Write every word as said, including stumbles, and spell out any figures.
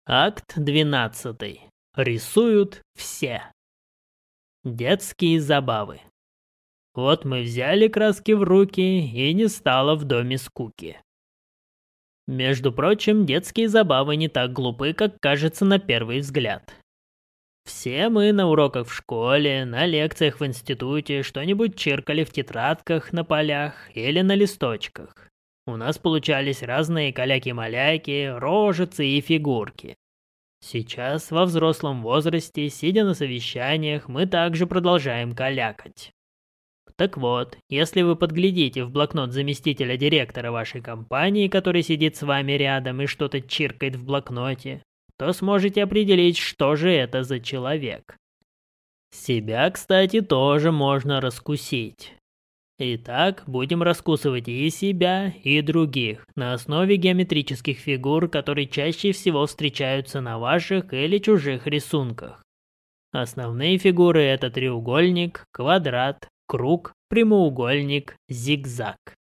Акт двенадцатый. Рисуют все. Детские забавы. Вот мы взяли краски в руки, и не стало в доме скуки. Между прочим, детские забавы не так глупы, как кажется на первый взгляд. Все мы на уроках в школе, на лекциях в институте что-нибудь чиркали в тетрадках на полях или на листочках. У нас получались разные каляки-маляки, рожицы и фигурки. Сейчас, во взрослом возрасте, сидя на совещаниях, мы также продолжаем калякать. Так вот, если вы подглядите в блокнот заместителя директора вашей компании, который сидит с вами рядом и что-то чиркает в блокноте, то сможете определить, что же это за человек. Себя, кстати, тоже можно раскусить. Итак, будем раскусывать и себя, и других на основе геометрических фигур, которые чаще всего встречаются на ваших или чужих рисунках. Основные фигуры — это треугольник, квадрат, круг, прямоугольник, зигзаг.